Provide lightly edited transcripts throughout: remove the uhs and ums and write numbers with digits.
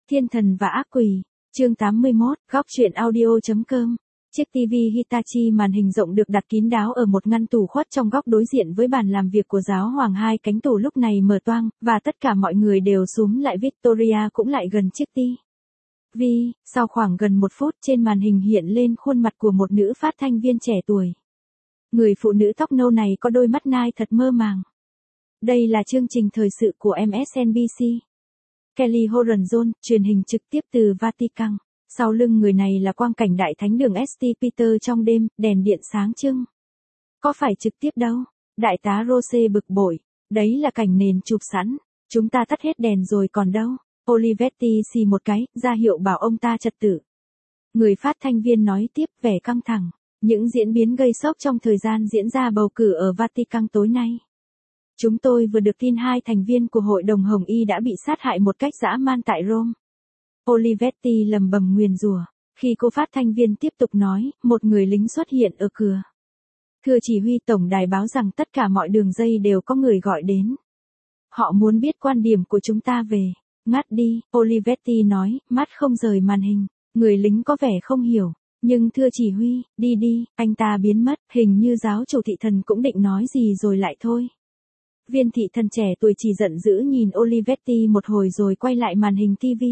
Thiên thần và ác quỷ, chương 81, góc truyện audio.com. Chiếc TV Hitachi màn hình rộng được đặt kín đáo ở một ngăn tủ khuất trong góc đối diện với bàn làm việc của giáo hoàng. Hai cánh tủ lúc này mở toang, và tất cả mọi người đều xúm lại. Victoria cũng lại gần chiếc TV. Sau khoảng gần 1 phút, trên màn hình hiện lên khuôn mặt của một nữ phát thanh viên trẻ tuổi. Người phụ nữ tóc nâu này có đôi mắt nai thật mơ màng. Đây là chương trình thời sự của MSNBC. Kelly Horan-Jones, truyền hình trực tiếp từ Vatican. Sau lưng người này là quang cảnh đại thánh đường St. Peter trong đêm, đèn điện sáng trưng. Có phải trực tiếp đâu? Đại tá Rose bực bội. Đấy là cảnh nền chụp sẵn. Chúng ta tắt hết đèn rồi còn đâu? Olivetti xì một cái, ra hiệu bảo ông ta trật tự. Người phát thanh viên nói tiếp vẻ căng thẳng. Những diễn biến gây sốc trong thời gian diễn ra bầu cử ở Vatican tối nay. Chúng tôi vừa được tin 2 thành viên của Hội đồng Hồng Y đã bị sát hại một cách dã man tại Rome. Olivetti lầm bầm nguyền rủa. Khi cô phát thanh viên tiếp tục nói, một người lính xuất hiện ở cửa. Thưa chỉ huy tổng đài báo rằng tất cả mọi đường dây đều có người gọi đến. Họ muốn biết quan điểm của chúng ta về. Ngắt đi, Olivetti nói, mắt không rời màn hình. Người lính có vẻ không hiểu. Nhưng thưa chỉ huy, đi, anh ta biến mất. Hình như giáo chủ thị thần cũng định nói gì rồi lại thôi. Viên thị thần trẻ tuổi chỉ giận dữ nhìn Olivetti một hồi rồi quay lại màn hình TV.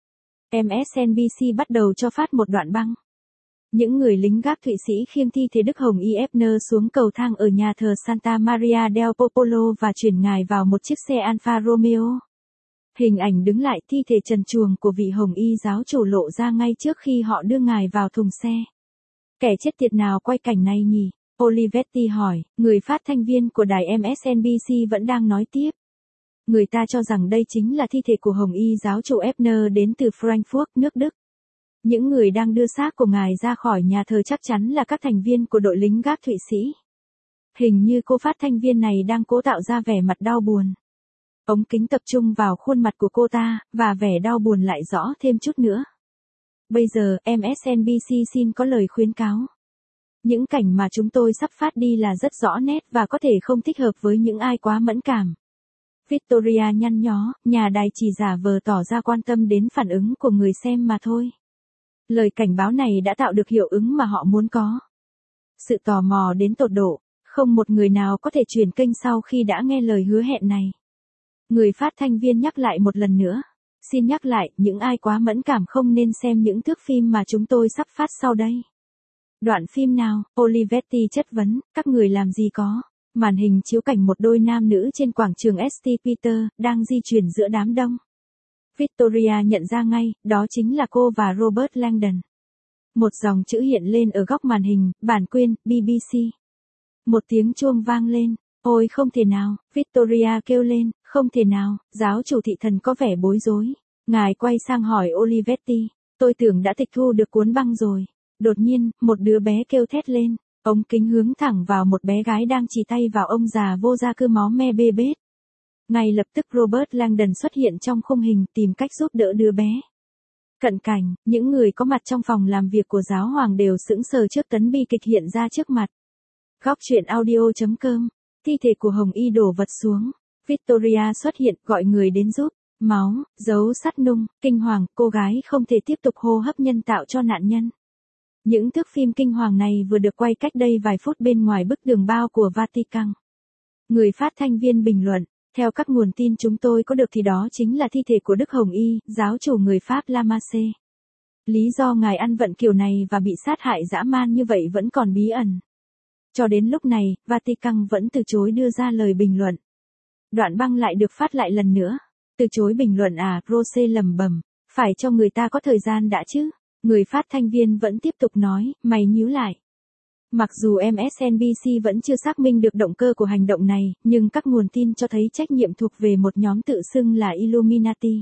MSNBC bắt đầu cho phát một đoạn băng. Những người lính gác Thụy Sĩ khiêng thi thể Đức Hồng Y Ebner xuống cầu thang ở nhà thờ Santa Maria del Popolo và chuyển ngài vào một chiếc xe Alfa Romeo. Hình ảnh đứng lại thi thể trần truồng của vị Hồng Y giáo chủ lộ ra ngay trước khi họ đưa ngài vào thùng xe. Kẻ chết tiệt nào quay cảnh này nhỉ? Olivetti hỏi. Người phát thanh viên của đài MSNBC vẫn đang nói tiếp. Người ta cho rằng đây chính là thi thể của Hồng Y giáo chủ Ebner đến từ Frankfurt, nước Đức. Những người đang đưa xác của ngài ra khỏi nhà thờ chắc chắn là các thành viên của đội lính gác Thụy Sĩ. Hình như cô phát thanh viên này đang cố tạo ra vẻ mặt đau buồn. Ống kính tập trung vào khuôn mặt của cô ta, và vẻ đau buồn lại rõ thêm chút nữa. Bây giờ, MSNBC xin có lời khuyến cáo. Những cảnh mà chúng tôi sắp phát đi là rất rõ nét và có thể không thích hợp với những ai quá mẫn cảm. Victoria nhăn nhó, nhà đài chỉ giả vờ tỏ ra quan tâm đến phản ứng của người xem mà thôi. Lời cảnh báo này đã tạo được hiệu ứng mà họ muốn có. Sự tò mò đến tột độ, không một người nào có thể chuyển kênh sau khi đã nghe lời hứa hẹn này. Người phát thanh viên nhắc lại một lần nữa. Xin nhắc lại, những ai quá mẫn cảm không nên xem những thước phim mà chúng tôi sắp phát sau đây. Đoạn phim nào? Olivetti chất vấn, các người làm gì có? Màn hình chiếu cảnh một đôi nam nữ trên quảng trường St. Peter, đang di chuyển giữa đám đông. Victoria nhận ra ngay, đó chính là cô và Robert Langdon. Một dòng chữ hiện lên ở góc màn hình, bản quyền, BBC. Một tiếng chuông vang lên. Ôi không thể nào, Victoria kêu lên, không thể nào, giáo chủ thị thần có vẻ bối rối. Ngài quay sang hỏi Olivetti, tôi tưởng đã tịch thu được cuốn băng rồi. Đột nhiên, một đứa bé kêu thét lên. Ống kính hướng thẳng vào một bé gái đang chỉ tay vào ông già vô gia cư máu me bê bết. Ngay lập tức Robert Langdon xuất hiện trong khung hình tìm cách giúp đỡ đứa bé. Cận cảnh, những người có mặt trong phòng làm việc của giáo hoàng đều sững sờ trước tấn bi kịch hiện ra trước mặt. Góc truyện audio.com. Thi thể của Hồng Y đổ vật xuống. Victoria xuất hiện gọi người đến giúp. Máu, dấu sắt nung, kinh hoàng, cô gái không thể tiếp tục hô hấp nhân tạo cho nạn nhân. Những thước phim kinh hoàng này vừa được quay cách đây vài phút bên ngoài bức tường bao của Vatican. Người phát thanh viên bình luận, theo các nguồn tin chúng tôi có được thì đó chính là thi thể của Đức Hồng Y, giáo chủ người Pháp Lamasse. Lý do ngài ăn vận kiểu này và bị sát hại dã man như vậy vẫn còn bí ẩn. Cho đến lúc này, Vatican vẫn từ chối đưa ra lời bình luận. Đoạn băng lại được phát lại lần nữa. Từ chối bình luận à, Rose lẩm bẩm, phải cho người ta có thời gian đã chứ. Người phát thanh viên vẫn tiếp tục nói, mày nhíu lại. Mặc dù MSNBC vẫn chưa xác minh được động cơ của hành động này, nhưng các nguồn tin cho thấy trách nhiệm thuộc về một nhóm tự xưng là Illuminati.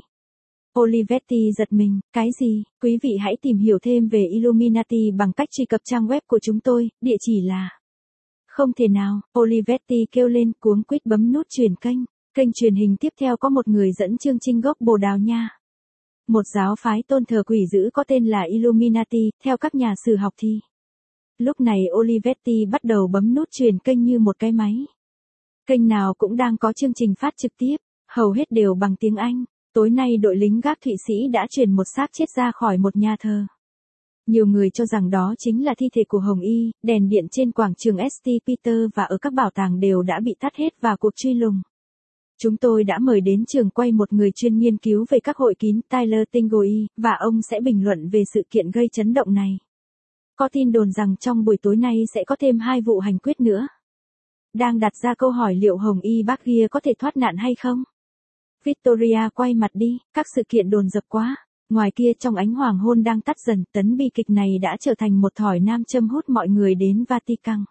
Olivetti giật mình, cái gì? Quý vị hãy tìm hiểu thêm về Illuminati bằng cách truy cập trang web của chúng tôi, địa chỉ là... Không thể nào, Olivetti kêu lên cuống quýt bấm nút chuyển kênh. Kênh truyền hình tiếp theo có một người dẫn chương trình gốc Bồ Đào Nha. Một giáo phái tôn thờ quỷ dữ có tên là Illuminati, theo các nhà sử học thì. Lúc này Olivetti bắt đầu bấm nút truyền kênh như một cái máy. Kênh nào cũng đang có chương trình phát trực tiếp, hầu hết đều bằng tiếng Anh. Tối nay đội lính gác Thụy Sĩ đã chuyển một xác chết ra khỏi một nhà thờ. Nhiều người cho rằng đó chính là thi thể của Hồng Y, đèn điện trên quảng trường St. Peter và ở các bảo tàng đều đã bị tắt hết và cuộc truy lùng. Chúng tôi đã mời đến trường quay một người chuyên nghiên cứu về các hội kín, Tyler Tingoy, và ông sẽ bình luận về sự kiện gây chấn động này. Có tin đồn rằng trong buổi tối nay sẽ có thêm 2 vụ hành quyết nữa. Đang đặt ra câu hỏi liệu Hồng Y Bargia có thể thoát nạn hay không? Victoria quay mặt đi, các sự kiện đồn dập quá. Ngoài kia trong ánh hoàng hôn đang tắt dần, tấn bi kịch này đã trở thành một thỏi nam châm hút mọi người đến Vatican.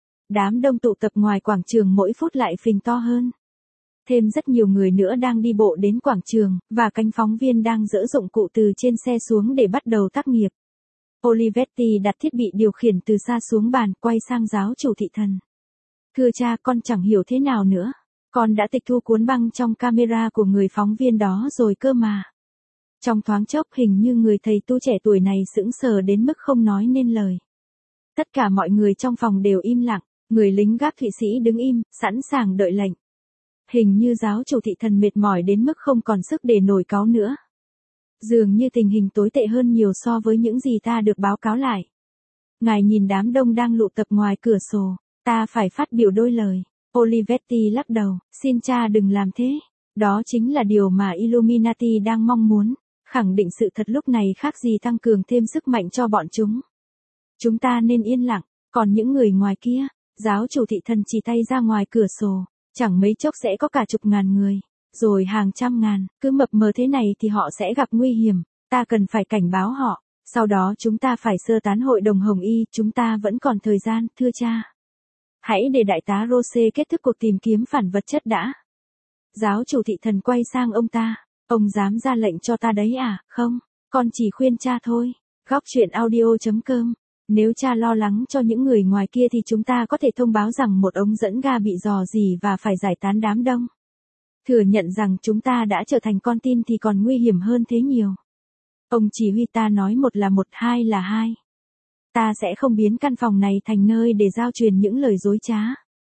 Đám đông tụ tập ngoài quảng trường mỗi phút lại phình to hơn. Thêm rất nhiều người nữa đang đi bộ đến quảng trường, và cánh phóng viên đang dỡ dụng cụ từ trên xe xuống để bắt đầu tác nghiệp. Olivetti đặt thiết bị điều khiển từ xa xuống bàn, quay sang giáo chủ thị thần. Thưa cha, con chẳng hiểu thế nào nữa. Con đã tịch thu cuốn băng trong camera của người phóng viên đó rồi cơ mà. Trong thoáng chốc hình như người thầy tu trẻ tuổi này sững sờ đến mức không nói nên lời. Tất cả mọi người trong phòng đều im lặng, người lính gác Thụy Sĩ đứng im, sẵn sàng đợi lệnh. Hình như giáo chủ thị thần mệt mỏi đến mức không còn sức để nổi cáu nữa. Dường như tình hình tồi tệ hơn nhiều so với những gì ta được báo cáo lại. Ngài nhìn đám đông đang tụ tập ngoài cửa sổ, ta phải phát biểu đôi lời. Olivetti lắc đầu, xin cha đừng làm thế. Đó chính là điều mà Illuminati đang mong muốn, khẳng định sự thật lúc này khác gì tăng cường thêm sức mạnh cho bọn chúng. Chúng ta nên yên lặng, còn những người ngoài kia, giáo chủ thị thần chỉ tay ra ngoài cửa sổ, chẳng mấy chốc sẽ có cả chục ngàn người, rồi hàng trăm ngàn, cứ mập mờ thế này thì họ sẽ gặp nguy hiểm, ta cần phải cảnh báo họ, sau đó chúng ta phải sơ tán hội đồng Hồng Y, chúng ta vẫn còn thời gian, thưa cha. Hãy để đại tá Rose kết thúc cuộc tìm kiếm phản vật chất đã. Giáo chủ thị thần quay sang ông ta, ông dám ra lệnh cho ta đấy à? Không, con chỉ khuyên cha thôi. Góc truyện audio.com. Nếu cha lo lắng cho những người ngoài kia thì chúng ta có thể thông báo rằng một ống dẫn ga bị rò rỉ và phải giải tán đám đông. Thừa nhận rằng chúng ta đã trở thành con tin thì còn nguy hiểm hơn thế nhiều. Ông chỉ huy ta nói một là một, hai là hai. Ta sẽ không biến căn phòng này thành nơi để giao truyền những lời dối trá.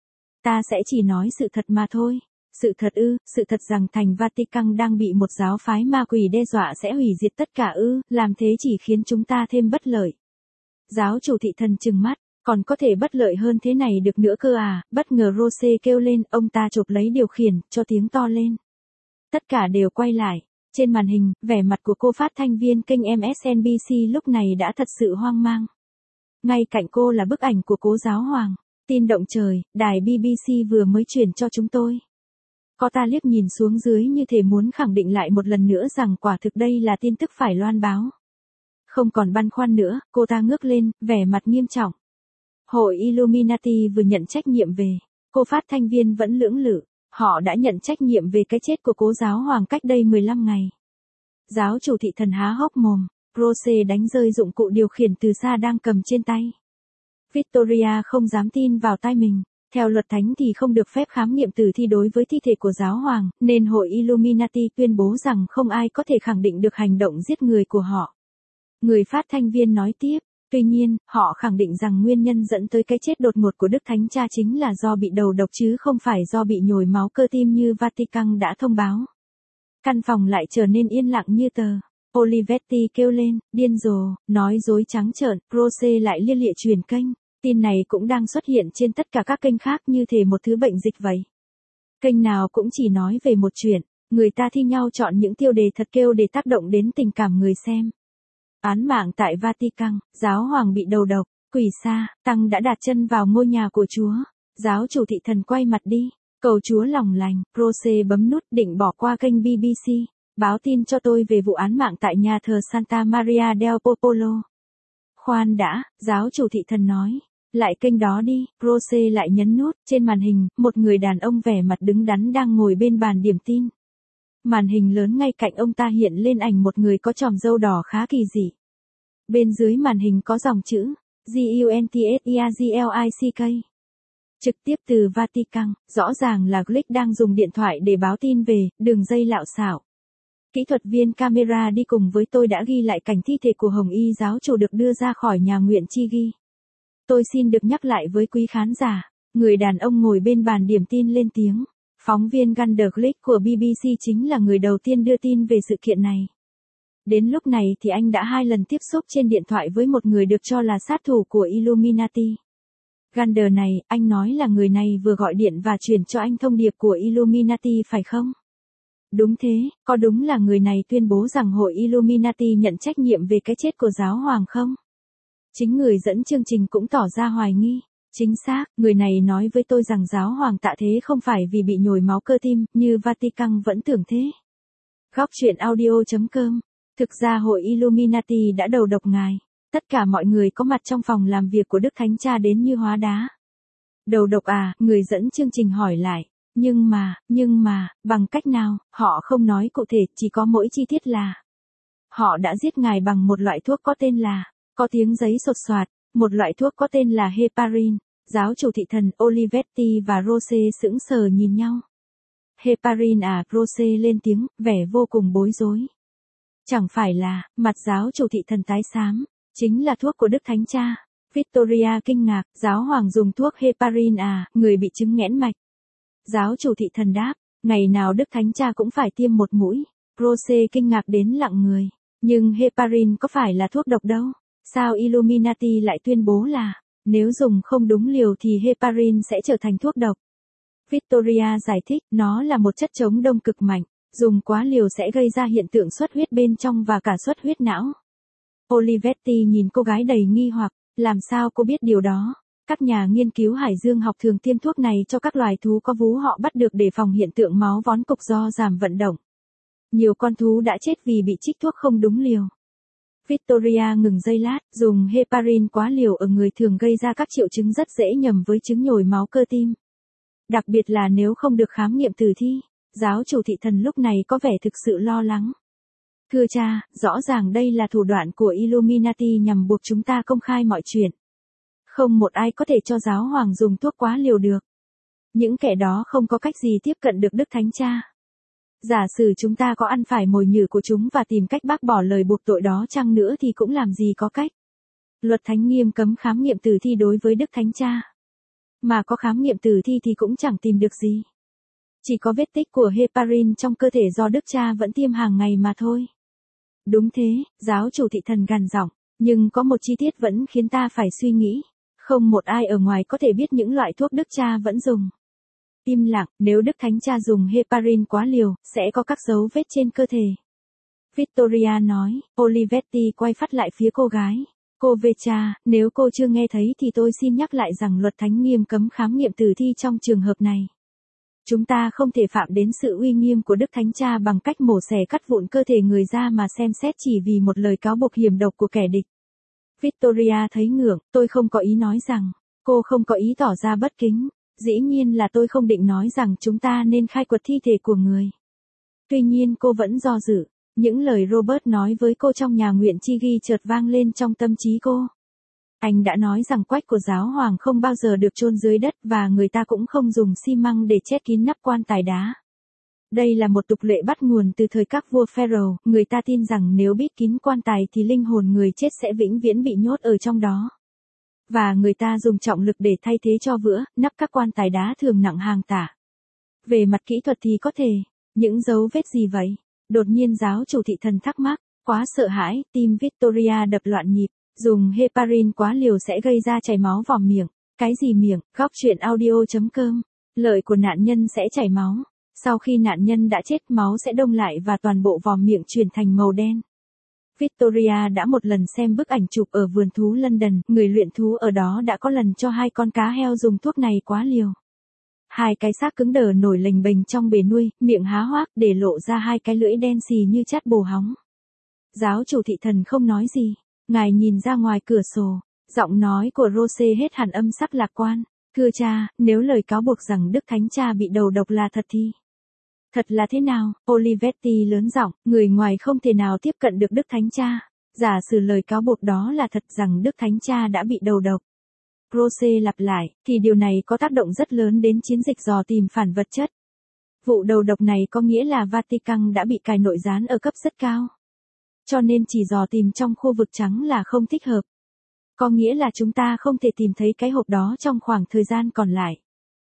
Ta sẽ chỉ nói sự thật mà thôi. Sự thật ư, sự thật rằng thành Vatican đang bị một giáo phái ma quỷ đe dọa sẽ hủy diệt tất cả ư, làm thế chỉ khiến chúng ta thêm bất lợi. Giáo chủ thị thần trừng mắt, còn có thể bất lợi hơn thế này được nữa cơ à, bất ngờ Rose kêu lên, ông ta chộp lấy điều khiển, cho tiếng to lên. Tất cả đều quay lại, trên màn hình, vẻ mặt của cô phát thanh viên kênh MSNBC lúc này đã thật sự hoang mang. Ngay cạnh cô là bức ảnh của cố giáo hoàng, tin động trời, đài BBC vừa mới truyền cho chúng tôi. Cô ta liếc nhìn xuống dưới như thể muốn khẳng định lại một lần nữa rằng quả thực đây là tin tức phải loan báo. Không còn băn khoăn nữa, cô ta ngước lên, vẻ mặt nghiêm trọng. Hội Illuminati vừa nhận trách nhiệm về. Cô phát thanh viên vẫn lưỡng lự. Họ đã nhận trách nhiệm về cái chết của cố giáo hoàng cách đây 15 ngày. Giáo chủ thị thần há hốc mồm. Rose đánh rơi dụng cụ điều khiển từ xa đang cầm trên tay. Victoria không dám tin vào tai mình. Theo luật thánh thì không được phép khám nghiệm tử thi đối với thi thể của giáo hoàng, nên hội Illuminati tuyên bố rằng không ai có thể khẳng định được hành động giết người của họ. Người phát thanh viên nói tiếp, tuy nhiên, họ khẳng định rằng nguyên nhân dẫn tới cái chết đột ngột của Đức Thánh Cha chính là do bị đầu độc chứ không phải do bị nhồi máu cơ tim như Vatican đã thông báo. Căn phòng lại trở nên yên lặng như tờ. Olivetti kêu lên, điên rồ, nói dối trắng trợn, Rose lại lia lịa truyền kênh. Tin này cũng đang xuất hiện trên tất cả các kênh khác như thể một thứ bệnh dịch vậy. Kênh nào cũng chỉ nói về một chuyện, người ta thi nhau chọn những tiêu đề thật kêu để tác động đến tình cảm người xem. Án mạng tại Vatican, giáo hoàng bị đầu độc, quỷ xa, tăng đã đặt chân vào ngôi nhà của Chúa. Giáo chủ thị thần quay mặt đi, cầu Chúa lòng lành, Rose bấm nút định bỏ qua kênh BBC. Báo tin cho tôi về vụ án mạng tại nhà thờ Santa Maria del Popolo. Khoan đã, giáo chủ thị thần nói. Lại kênh đó đi, Rose lại nhấn nút, trên màn hình, một người đàn ông vẻ mặt đứng đắn đang ngồi bên bàn điểm tin. Màn hình lớn ngay cạnh ông ta hiện lên ảnh một người có chòm râu đỏ khá kỳ dị. Bên dưới màn hình có dòng chữ, Guntseaglick. Trực tiếp từ Vatican, rõ ràng là Glick đang dùng điện thoại để báo tin về, đường dây lạo xạo. Kỹ thuật viên camera đi cùng với tôi đã ghi lại cảnh thi thể của Hồng Y giáo chủ được đưa ra khỏi nhà nguyện chi ghi. Tôi xin được nhắc lại với quý khán giả, người đàn ông ngồi bên bàn điểm tin lên tiếng. Phóng viên Gunder Glick của BBC chính là người đầu tiên đưa tin về sự kiện này. Đến lúc này thì anh đã 2 lần tiếp xúc trên điện thoại với một người được cho là sát thủ của Illuminati. Gunder này, anh nói là người này vừa gọi điện và truyền cho anh thông điệp của Illuminati phải không? Đúng thế, có đúng là người này tuyên bố rằng hội Illuminati nhận trách nhiệm về cái chết của giáo hoàng không? Chính người dẫn chương trình cũng tỏ ra hoài nghi. Chính xác, người này nói với tôi rằng giáo hoàng tạ thế không phải vì bị nhồi máu cơ tim, như Vatican vẫn tưởng thế. Góc truyện audio.com. Thực ra hội Illuminati đã đầu độc ngài. Tất cả mọi người có mặt trong phòng làm việc của Đức Thánh Cha đến như hóa đá. Đầu độc à, người dẫn chương trình hỏi lại. Nhưng mà, bằng cách nào, họ không nói cụ thể, chỉ có mỗi chi tiết là họ đã giết ngài bằng một loại thuốc có tên là, có tiếng giấy sột soạt, một loại thuốc có tên là heparin. Giáo chủ thị thần Olivetti và Rose sững sờ nhìn nhau. Heparin à, Rose lên tiếng, vẻ vô cùng bối rối. Chẳng phải là, mặt giáo chủ thị thần tái xám, chính là thuốc của Đức Thánh Cha. Victoria kinh ngạc, giáo hoàng dùng thuốc heparin à, người bị chứng nghẽn mạch. Giáo chủ thị thần đáp, ngày nào Đức Thánh Cha cũng phải tiêm một mũi. Rose kinh ngạc đến lặng người. Nhưng heparin có phải là thuốc độc đâu? Sao Illuminati lại tuyên bố là, nếu dùng không đúng liều thì heparin sẽ trở thành thuốc độc? Victoria giải thích, nó là một chất chống đông cực mạnh. Dùng quá liều sẽ gây ra hiện tượng xuất huyết bên trong và cả xuất huyết não. Olivetti nhìn cô gái đầy nghi hoặc, làm sao cô biết điều đó? Các nhà nghiên cứu hải dương học thường tiêm thuốc này cho các loài thú có vú họ bắt được để phòng hiện tượng máu vón cục do giảm vận động. Nhiều con thú đã chết vì bị trích thuốc không đúng liều. Victoria ngừng giây lát, dùng heparin quá liều ở người thường gây ra các triệu chứng rất dễ nhầm với chứng nhồi máu cơ tim. Đặc biệt là nếu không được khám nghiệm tử thi. Giáo chủ thị thần lúc này có vẻ thực sự lo lắng. Thưa cha, rõ ràng đây là thủ đoạn của Illuminati nhằm buộc chúng ta công khai mọi chuyện. Không một ai có thể cho giáo hoàng dùng thuốc quá liều được. Những kẻ đó không có cách gì tiếp cận được Đức Thánh Cha. Giả sử chúng ta có ăn phải mồi nhử của chúng và tìm cách bác bỏ lời buộc tội đó chăng nữa thì cũng làm gì có cách. Luật thánh nghiêm cấm khám nghiệm tử thi đối với Đức Thánh Cha. Mà có khám nghiệm tử thi thì cũng chẳng tìm được gì. Chỉ có vết tích của heparin trong cơ thể do Đức Cha vẫn tiêm hàng ngày mà thôi. Đúng thế, giáo chủ thị thần gằn giọng, nhưng có một chi tiết vẫn khiến ta phải suy nghĩ. Không một ai ở ngoài có thể biết những loại thuốc Đức Cha vẫn dùng. Im lặng, nếu Đức Thánh Cha dùng heparin quá liều, sẽ có các dấu vết trên cơ thể. Victoria nói, Olivetti quay phát lại phía cô gái. Cô Vecha, nếu cô chưa nghe thấy thì tôi xin nhắc lại rằng luật thánh nghiêm cấm khám nghiệm tử thi trong trường hợp này. Chúng ta không thể phạm đến sự uy nghiêm của Đức Thánh Cha bằng cách mổ xẻ cắt vụn cơ thể người ra mà xem xét chỉ vì một lời cáo buộc hiểm độc của kẻ địch. Victoria thấy ngượng, tôi không có ý nói rằng, cô không có ý tỏ ra bất kính. Dĩ nhiên là tôi không định nói rằng chúng ta nên khai quật thi thể của người. Tuy nhiên cô vẫn do dự. Những lời Robert nói với cô trong nhà nguyện chi ghi chợt vang lên trong tâm trí cô. Anh đã nói rằng quách của giáo hoàng không bao giờ được chôn dưới đất và người ta cũng không dùng xi măng để che kín nắp quan tài đá. Đây là một tục lệ bắt nguồn từ thời các vua Pharaoh, người ta tin rằng nếu bít kín quan tài thì linh hồn người chết sẽ vĩnh viễn bị nhốt ở trong đó. Và người ta dùng trọng lực để thay thế cho vữa, nắp các quan tài đá thường nặng hàng tả. Về mặt kỹ thuật thì có thể, những dấu vết gì vậy? Đột nhiên giáo chủ thị thần thắc mắc, quá sợ hãi, tim Victoria đập loạn nhịp. Dùng heparin quá liều sẽ gây ra chảy máu vòm miệng. Cái gì miệng? Góc truyện audio.com. Lợi của nạn nhân sẽ chảy máu. Sau khi nạn nhân đã chết, máu sẽ đông lại và toàn bộ vòm miệng chuyển thành màu đen. Victoria đã một lần xem bức ảnh chụp ở vườn thú London, người luyện thú ở đó đã có lần cho 2 con cá heo dùng thuốc này quá liều. 2 cái xác cứng đờ nổi lềnh bềnh trong bể nuôi, miệng há hoác để lộ ra 2 cái lưỡi đen xì như chát bồ hóng. Giáo chủ thị thần không nói gì. Ngài nhìn ra ngoài cửa sổ, giọng nói của Rose hết hẳn âm sắc lạc quan. Thưa cha, nếu lời cáo buộc rằng Đức Thánh Cha bị đầu độc là thật thì... Thật là thế nào? Olivetti lớn giọng, người ngoài không thể nào tiếp cận được Đức Thánh Cha. Giả sử lời cáo buộc đó là thật rằng Đức Thánh Cha đã bị đầu độc. Rose lặp lại, thì điều này có tác động rất lớn đến chiến dịch dò tìm phản vật chất. Vụ đầu độc này có nghĩa là Vatican đã bị cài nội gián ở cấp rất cao. Cho nên chỉ dò tìm trong khu vực trắng là không thích hợp. Có nghĩa là chúng ta không thể tìm thấy cái hộp đó trong khoảng thời gian còn lại.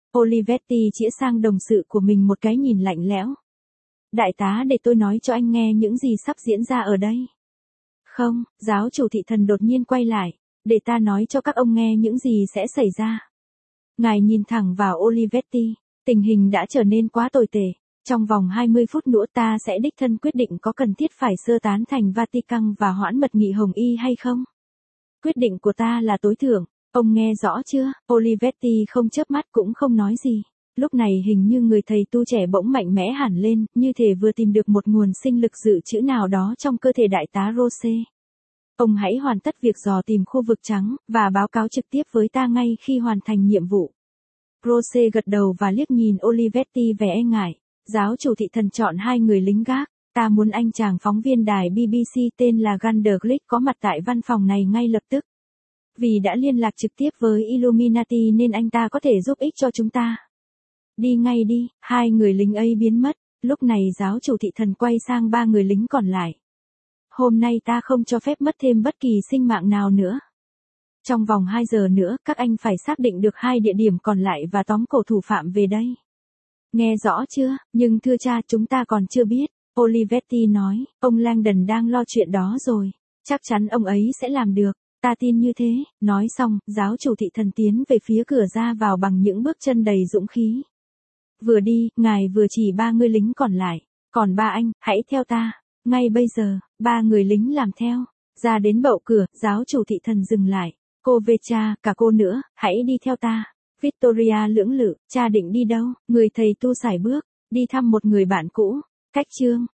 Olivetti chĩa sang đồng sự của mình một cái nhìn lạnh lẽo. Đại tá, để tôi nói cho anh nghe những gì sắp diễn ra ở đây. Không, giáo chủ thị thần đột nhiên quay lại, để ta nói cho các ông nghe những gì sẽ xảy ra. Ngài nhìn thẳng vào Olivetti, tình hình đã trở nên quá tồi tệ. Trong vòng 20 phút nữa ta sẽ đích thân quyết định có cần thiết phải sơ tán thành Vatican và hoãn mật nghị Hồng Y hay không. Quyết định của ta là tối thượng, ông nghe rõ chưa? Olivetti không chớp mắt cũng không nói gì. Lúc này hình như người thầy tu trẻ bỗng mạnh mẽ hẳn lên, như thể vừa tìm được một nguồn sinh lực dự trữ nào đó trong cơ thể đại tá Rose. Ông hãy hoàn tất việc dò tìm khu vực trắng, và báo cáo trực tiếp với ta ngay khi hoàn thành nhiệm vụ. Rose gật đầu và liếc nhìn Olivetti vẻ e ngại. Giáo chủ thị thần chọn 2 người lính gác. Ta muốn anh chàng phóng viên đài BBC tên là Ganderglick có mặt tại văn phòng này ngay lập tức. Vì đã liên lạc trực tiếp với Illuminati nên anh ta có thể giúp ích cho chúng ta. Đi ngay đi. 2 người lính ấy biến mất. Lúc này giáo chủ thị thần quay sang 3 người lính còn lại. Hôm nay ta không cho phép mất thêm bất kỳ sinh mạng nào nữa. Trong vòng 2 giờ nữa, các anh phải xác định được 2 địa điểm còn lại và tóm cổ thủ phạm về đây. Nghe rõ chưa? Nhưng thưa cha, chúng ta còn chưa biết. Olivetti nói, ông Langdon đang lo chuyện đó rồi. Chắc chắn ông ấy sẽ làm được. Ta tin như thế. Nói xong, giáo chủ thị thần tiến về phía cửa ra vào bằng những bước chân đầy dũng khí. Vừa đi, ngài vừa chỉ 3 người lính còn lại. Còn 3 anh, hãy theo ta. Ngay bây giờ, 3 người lính làm theo. Ra đến bậu cửa, giáo chủ thị thần dừng lại. Cô Vecha, cả cô nữa, hãy đi theo ta. Victoria lưỡng lự, cha định đi đâu? Người thầy tu sải bước, đi thăm một người bạn cũ. Cách chương.